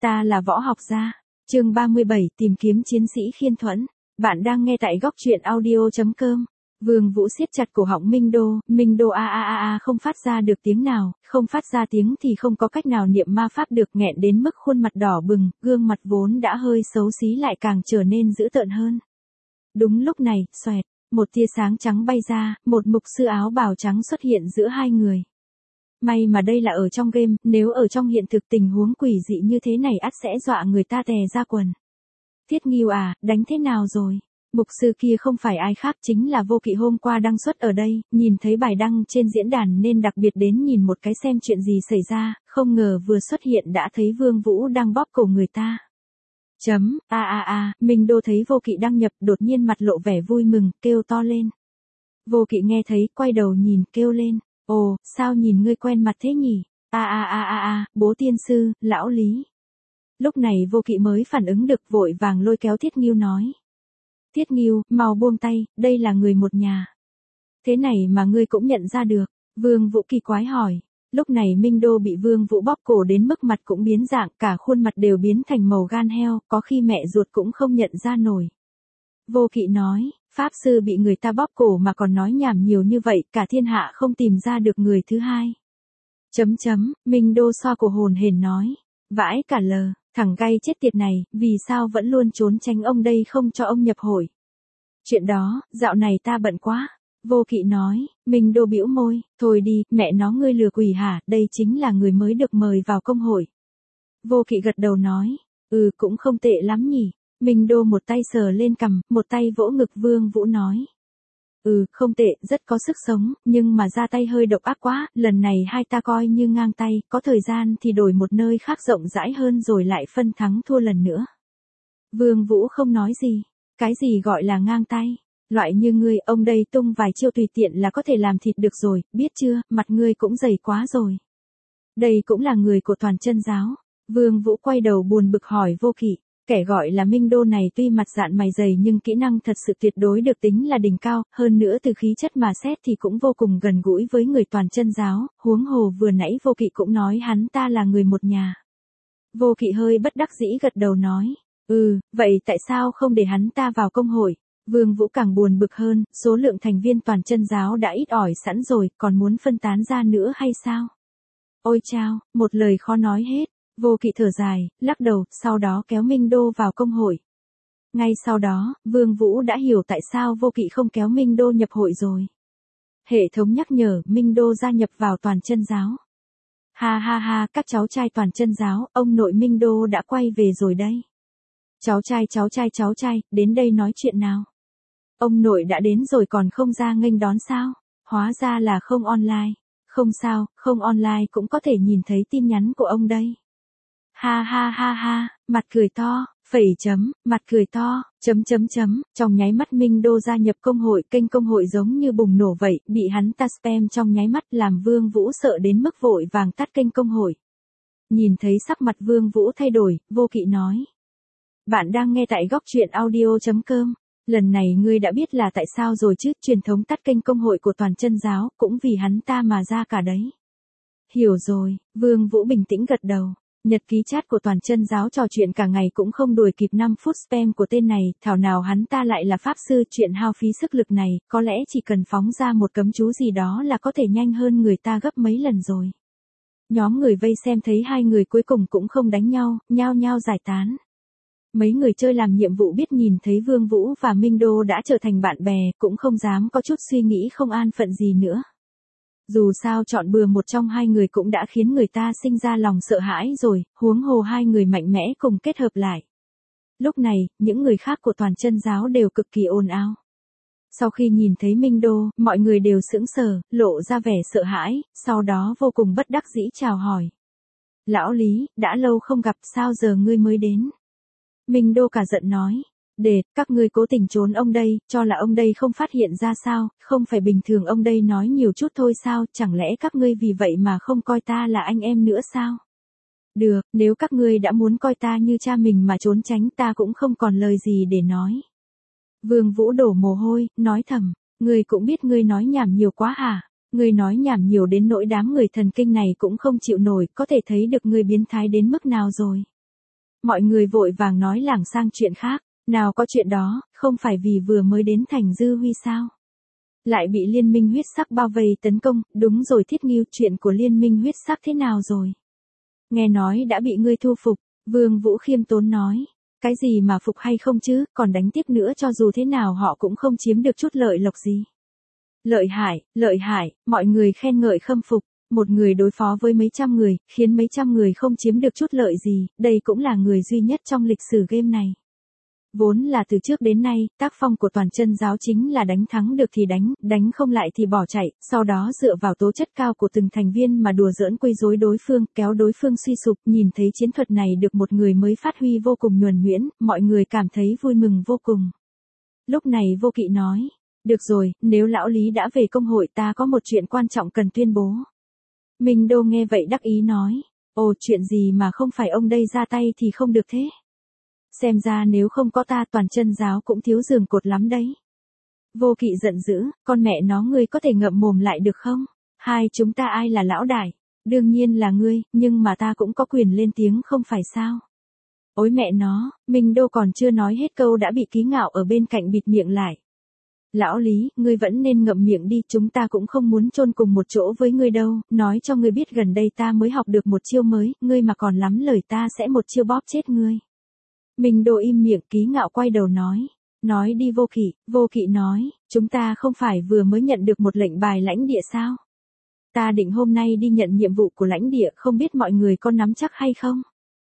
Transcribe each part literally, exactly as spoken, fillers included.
ta là Võ Học Gia. Chương ba mươi bảy, tìm kiếm chiến sĩ Khiên Thuẫn. Bạn đang nghe tại góc truyện audio chấm com. Vương Vũ siết chặt cổ họng Minh Đô, Minh Đô a a a a không phát ra được tiếng nào, không phát ra tiếng thì không có cách nào niệm ma pháp được, nghẹn đến mức khuôn mặt đỏ bừng, gương mặt vốn đã hơi xấu xí lại càng trở nên dữ tợn hơn. Đúng lúc này, xoẹt, một tia sáng trắng bay ra, một mục sư áo bào trắng xuất hiện giữa hai người. May mà đây là ở trong game, nếu ở trong hiện thực tình huống quỷ dị như thế này ắt sẽ dọa người ta tè ra quần. Thiết Ngưu à, đánh thế nào rồi? Mục sư kia không phải ai khác chính là Vô Kỵ, hôm qua đăng xuất ở đây, nhìn thấy bài đăng trên diễn đàn nên đặc biệt đến nhìn một cái xem chuyện gì xảy ra, không ngờ vừa xuất hiện đã thấy Vương Vũ đang bóp cổ người ta. Chấm, a a a, Minh Đô thấy Vô Kỵ đăng nhập đột nhiên mặt lộ vẻ vui mừng, kêu to lên. Vô Kỵ nghe thấy, quay đầu nhìn, kêu lên. Ồ, sao nhìn ngươi quen mặt thế nhỉ? A a a a a, bố tiên sư, lão Lý. Lúc này Vô Kỵ mới phản ứng được, vội vàng lôi kéo Thiết Ngưu nói. Thiết Ngưu, mau buông tay, đây là người một nhà. Thế này mà ngươi cũng nhận ra được? Vương Vũ kỳ quái hỏi. Lúc này Minh Đô bị Vương Vũ bóp cổ đến mức mặt cũng biến dạng, cả khuôn mặt đều biến thành màu gan heo, có khi mẹ ruột cũng không nhận ra nổi. Vô Kỵ nói, Pháp sư bị người ta bóp cổ mà còn nói nhảm nhiều như vậy, cả thiên hạ không tìm ra được người thứ hai. Chấm chấm, Minh Đô xoa cổ hồn hển nói. Vãi cả lờ, thằng gay chết tiệt này, vì sao vẫn luôn trốn tránh ông đây không cho ông nhập hội? Chuyện đó, dạo này ta bận quá. Vô Kỵ nói, Minh Đô bĩu môi, thôi đi, mẹ nó ngươi lừa quỷ hả, đây chính là người mới được mời vào công hội. Vô Kỵ gật đầu nói, ừ cũng không tệ lắm nhỉ. Minh Đô một tay sờ lên cằm, một tay vỗ ngực. Vương Vũ nói. Ừ, không tệ, rất có sức sống, nhưng mà ra tay hơi độc ác quá, lần này hai ta coi như ngang tay, có thời gian thì đổi một nơi khác rộng rãi hơn rồi lại phân thắng thua lần nữa. Vương Vũ không nói gì. Cái gì gọi là ngang tay? Loại như ngươi, ông đây tung vài chiêu tùy tiện là có thể làm thịt được rồi, biết chưa, mặt ngươi cũng dày quá rồi. Đây cũng là người của toàn chân giáo. Vương Vũ quay đầu buồn bực hỏi Vô Kỵ. Kẻ gọi là Minh Đô này tuy mặt dạn mày dày nhưng kỹ năng thật sự tuyệt đối được tính là đỉnh cao, hơn nữa từ khí chất mà xét thì cũng vô cùng gần gũi với người toàn chân giáo, huống hồ vừa nãy Vô Kỵ cũng nói hắn ta là người một nhà. Vô Kỵ hơi bất đắc dĩ gật đầu nói, ừ, vậy tại sao không để hắn ta vào công hội? Vương Vũ càng buồn bực hơn, số lượng thành viên toàn chân giáo đã ít ỏi sẵn rồi, còn muốn phân tán ra nữa hay sao? Ôi chao, một lời khó nói hết. Vô Kỵ thở dài, lắc đầu, sau đó kéo Minh Đô vào công hội. Ngay sau đó, Vương Vũ đã hiểu tại sao Vô Kỵ không kéo Minh Đô nhập hội rồi. Hệ thống nhắc nhở Minh Đô gia nhập vào toàn chân giáo. Ha ha ha, các cháu trai toàn chân giáo, ông nội Minh Đô đã quay về rồi đây. Cháu trai cháu trai cháu trai, đến đây nói chuyện nào. Ông nội đã đến rồi còn không ra nghênh đón sao? Hóa ra là không online. Không sao, không online cũng có thể nhìn thấy tin nhắn của ông đây. Ha ha ha ha, mặt cười to, phẩy chấm, mặt cười to, chấm chấm chấm, trong nháy mắt Minh Đô gia nhập công hội, kênh công hội giống như bùng nổ vậy, bị hắn ta spam trong nháy mắt làm Vương Vũ sợ đến mức vội vàng tắt kênh công hội. Nhìn thấy sắc mặt Vương Vũ thay đổi, Vô Kỵ nói. Bạn đang nghe tại góc truyện audio chấm com. Lần này ngươi đã biết là tại sao rồi chứ, truyền thống tắt kênh công hội của toàn chân giáo, cũng vì hắn ta mà ra cả đấy. Hiểu rồi, Vương Vũ bình tĩnh gật đầu. Nhật ký chat của toàn chân giáo trò chuyện cả ngày cũng không đuổi kịp năm phút spam của tên này, thảo nào hắn ta lại là pháp sư, chuyện hao phí sức lực này, có lẽ chỉ cần phóng ra một cấm chú gì đó là có thể nhanh hơn người ta gấp mấy lần rồi. Nhóm người vây xem thấy hai người cuối cùng cũng không đánh nhau, nhao nhao giải tán. Mấy người chơi làm nhiệm vụ biết nhìn thấy Vương Vũ và Minh Đô đã trở thành bạn bè, cũng không dám có chút suy nghĩ không an phận gì nữa. Dù sao chọn bừa một trong hai người cũng đã khiến người ta sinh ra lòng sợ hãi rồi, huống hồ hai người mạnh mẽ cùng kết hợp lại. Lúc này, những người khác của toàn chân giáo đều cực kỳ ồn ào. Sau khi nhìn thấy Minh Đô, mọi người đều sững sờ, lộ ra vẻ sợ hãi, sau đó vô cùng bất đắc dĩ chào hỏi. Lão Lý, đã lâu không gặp, sao giờ ngươi mới đến? Minh Đô cả giận nói. Để, các ngươi cố tình trốn ông đây, cho là ông đây không phát hiện ra sao, không phải bình thường ông đây nói nhiều chút thôi sao, chẳng lẽ các ngươi vì vậy mà không coi ta là anh em nữa sao? Được, nếu các ngươi đã muốn coi ta như cha mình mà trốn tránh ta cũng không còn lời gì để nói. Vương Vũ đổ mồ hôi, nói thầm, ngươi cũng biết ngươi nói nhảm nhiều quá hả? Ngươi nói nhảm nhiều đến nỗi đám người thần kinh này cũng không chịu nổi, có thể thấy được ngươi biến thái đến mức nào rồi. Mọi người vội vàng nói lảng sang chuyện khác. Nào có chuyện đó, không phải vì vừa mới đến thành Dư Huy sao? Lại bị liên minh huyết sắc bao vây tấn công, đúng rồi Thiết Nghiêu, chuyện của liên minh huyết sắc thế nào rồi? Nghe nói đã bị ngươi thu phục, Vương Vũ khiêm tốn nói. Cái gì mà phục hay không chứ, còn đánh tiếp nữa cho dù thế nào họ cũng không chiếm được chút lợi lộc gì. Lợi hại, lợi hại, mọi người khen ngợi khâm phục, một người đối phó với mấy trăm người, khiến mấy trăm người không chiếm được chút lợi gì, đây cũng là người duy nhất trong lịch sử game này. Vốn là từ trước đến nay, tác phong của toàn chân giáo chính là đánh thắng được thì đánh, đánh không lại thì bỏ chạy, sau đó dựa vào tố chất cao của từng thành viên mà đùa giỡn quấy rối đối phương, kéo đối phương suy sụp, nhìn thấy chiến thuật này được một người mới phát huy vô cùng nhuần nhuyễn, mọi người cảm thấy vui mừng vô cùng. Lúc này Vô Kỵ nói, được rồi, nếu lão Lý đã về công hội ta có một chuyện quan trọng cần tuyên bố. Minh Đô nghe vậy đắc ý nói, ồ chuyện gì mà không phải ông đây ra tay thì không được thế. Xem ra nếu không có ta toàn chân giáo cũng thiếu giường cột lắm đấy. Vô Kỵ giận dữ, con mẹ nó ngươi có thể ngậm mồm lại được không? Hai chúng ta ai là lão đại? Đương nhiên là ngươi, nhưng mà ta cũng có quyền lên tiếng không phải sao? Ôi mẹ nó, Minh Đô còn chưa nói hết câu đã bị Ký Ngạo ở bên cạnh bịt miệng lại. Lão Lý, ngươi vẫn nên ngậm miệng đi, chúng ta cũng không muốn chôn cùng một chỗ với ngươi đâu, nói cho ngươi biết gần đây ta mới học được một chiêu mới, ngươi mà còn lắm lời ta sẽ một chiêu bóp chết ngươi. Minh Đô im miệng, Ký Ngạo quay đầu nói. Nói đi Vô Kỵ, Vô Kỵ nói, chúng ta không phải vừa mới nhận được một lệnh bài lãnh địa sao? Ta định hôm nay đi nhận nhiệm vụ của lãnh địa, không biết mọi người có nắm chắc hay không?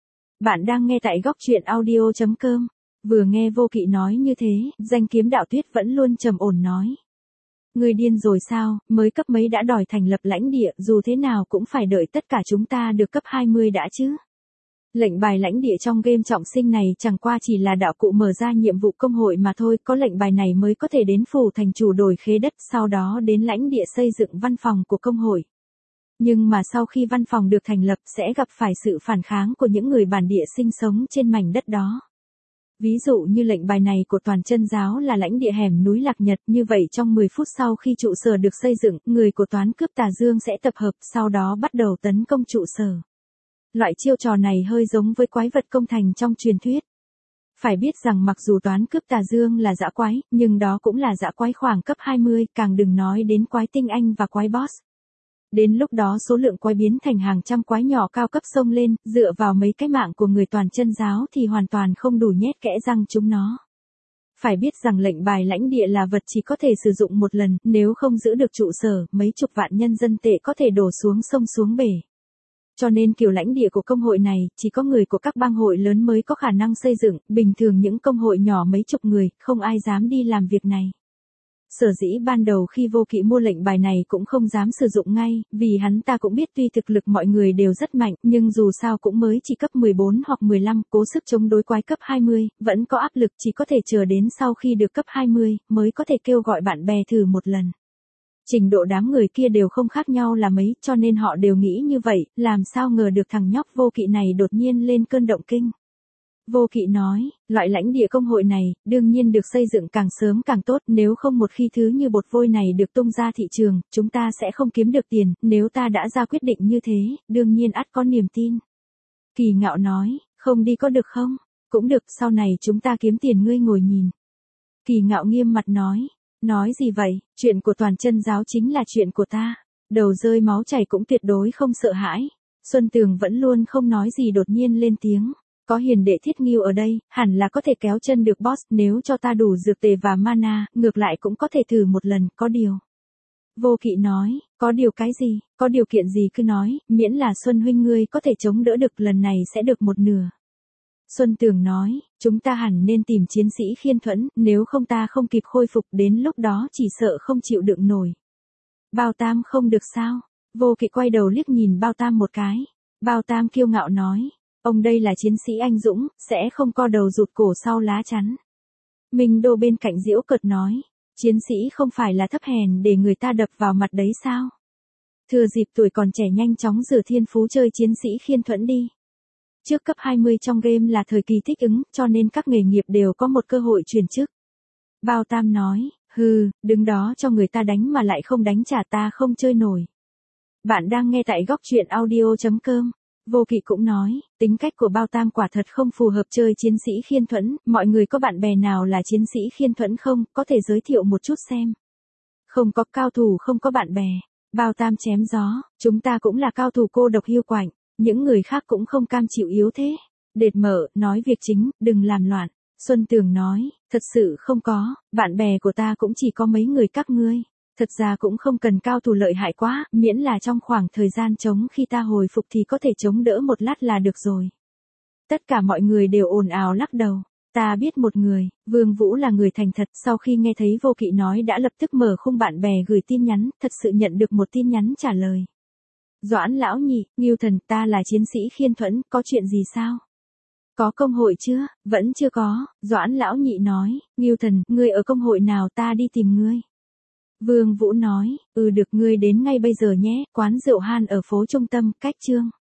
Bạn đang nghe tại góc truyện audio chấm com. Vừa nghe Vô Kỵ nói như thế, danh kiếm đạo Tuyết vẫn luôn trầm ổn nói. Người điên rồi sao, mới cấp mấy đã đòi thành lập lãnh địa, dù thế nào cũng phải đợi tất cả chúng ta được cấp hai mươi đã chứ. Lệnh bài lãnh địa trong game trọng sinh này chẳng qua chỉ là đạo cụ mở ra nhiệm vụ công hội mà thôi, có lệnh bài này mới có thể đến phủ thành chủ đổi khế đất, sau đó đến lãnh địa xây dựng văn phòng của công hội. Nhưng mà sau khi văn phòng được thành lập sẽ gặp phải sự phản kháng của những người bản địa sinh sống trên mảnh đất đó. Ví dụ như lệnh bài này của toàn chân giáo là lãnh địa hẻm núi Lạc Nhật, như vậy trong mười phút sau khi trụ sở được xây dựng, người của toán cướp Tà Dương sẽ tập hợp, sau đó bắt đầu tấn công trụ sở. Loại chiêu trò này hơi giống với quái vật công thành trong truyền thuyết. Phải biết rằng mặc dù toán cướp Tà Dương là dã quái, nhưng đó cũng là dã quái khoảng cấp hai mươi, càng đừng nói đến quái tinh anh và quái boss. Đến lúc đó số lượng quái biến thành hàng trăm quái nhỏ cao cấp xông lên, dựa vào mấy cái mạng của người toàn chân giáo thì hoàn toàn không đủ nhét kẽ răng chúng nó. Phải biết rằng lệnh bài lãnh địa là vật chỉ có thể sử dụng một lần, nếu không giữ được trụ sở, mấy chục vạn nhân dân tệ có thể đổ xuống sông xuống bể. Cho nên kiểu lãnh địa của công hội này, chỉ có người của các bang hội lớn mới có khả năng xây dựng, bình thường những công hội nhỏ mấy chục người, không ai dám đi làm việc này. Sở dĩ ban đầu khi Vô Kỵ mua lệnh bài này cũng không dám sử dụng ngay, vì hắn ta cũng biết tuy thực lực mọi người đều rất mạnh, nhưng dù sao cũng mới chỉ cấp mười bốn hoặc mười lăm, cố sức chống đối quái cấp hai mươi, vẫn có áp lực, chỉ có thể chờ đến sau khi được cấp hai mươi, mới có thể kêu gọi bạn bè thử một lần. Trình độ đám người kia đều không khác nhau là mấy, cho nên họ đều nghĩ như vậy, làm sao ngờ được thằng nhóc Vô Kỵ này đột nhiên lên cơn động kinh. Vô Kỵ nói, loại lãnh địa công hội này, đương nhiên được xây dựng càng sớm càng tốt, nếu không một khi thứ như bột vôi này được tung ra thị trường, chúng ta sẽ không kiếm được tiền, nếu ta đã ra quyết định như thế, đương nhiên ắt có niềm tin. Kỳ Ngạo nói, không đi có được không? Cũng được, sau này chúng ta kiếm tiền ngươi ngồi nhìn. Kỳ Ngạo nghiêm mặt nói, nói gì vậy, chuyện của toàn chân giáo chính là chuyện của ta, đầu rơi máu chảy cũng tuyệt đối không sợ hãi. Xuân Tường vẫn luôn không nói gì đột nhiên lên tiếng. Có hiền đệ Thiết Nghiêu ở đây, hẳn là có thể kéo chân được boss, nếu cho ta đủ dược tề và mana, ngược lại cũng có thể thử một lần, có điều. Vô Kỵ nói, có điều cái gì, có điều kiện gì cứ nói, miễn là Xuân huynh ngươi có thể chống đỡ được lần này sẽ được một nửa. Xuân Tường nói, chúng ta hẳn nên tìm chiến sĩ Khiên Thuẫn, nếu không ta không kịp khôi phục đến lúc đó chỉ sợ không chịu đựng nổi. Bao Tam không được sao? Vô Kỵ quay đầu liếc nhìn Bao Tam một cái. Bao Tam kiêu ngạo nói. Ông đây là chiến sĩ anh dũng, sẽ không co đầu rụt cổ sau lá chắn. Minh Đô bên cạnh giễu cợt nói, chiến sĩ không phải là thấp hèn để người ta đập vào mặt đấy sao? Thừa dịp tuổi còn trẻ nhanh chóng rửa thiên phú chơi chiến sĩ Khiên Thuẫn đi. Trước cấp hai mươi trong game là thời kỳ thích ứng, cho nên các nghề nghiệp đều có một cơ hội chuyển chức. Bao Tam nói, hừ, đứng đó cho người ta đánh mà lại không đánh trả ta không chơi nổi. Bạn đang nghe tại góc truyện audio chấm com. Vô Kỵ cũng nói, tính cách của Bao Tam quả thật không phù hợp chơi chiến sĩ khiên thuẫn, mọi người có bạn bè nào là chiến sĩ khiên thuẫn không, có thể giới thiệu một chút xem. Không có, cao thủ không có bạn bè. Bao Tam chém gió, chúng ta cũng là cao thủ cô độc hiu quạnh, những người khác cũng không cam chịu yếu thế. Đệt Mở, nói việc chính, đừng làm loạn. Xuân Tường nói, thật sự không có, bạn bè của ta cũng chỉ có mấy người các ngươi. Thật ra cũng không cần cao thủ lợi hại quá, miễn là trong khoảng thời gian trống khi ta hồi phục thì có thể chống đỡ một lát là được rồi. Tất cả mọi người đều ồn ào lắc đầu. Ta biết một người, Vương Vũ là người thành thật, sau khi nghe thấy Vô Kỵ nói đã lập tức mở khung bạn bè gửi tin nhắn, thật sự nhận được một tin nhắn trả lời. Doãn lão nhị, Ngưu Thần, ta là chiến sĩ khiên thuẫn, có chuyện gì sao? Có công hội chưa? Vẫn chưa có, Doãn lão nhị nói, Ngưu Thần, ngươi ở công hội nào, ta đi tìm ngươi. Vương Vũ nói, ừ được, ngươi đến ngay bây giờ nhé, quán rượu Han ở phố trung tâm, cách Trương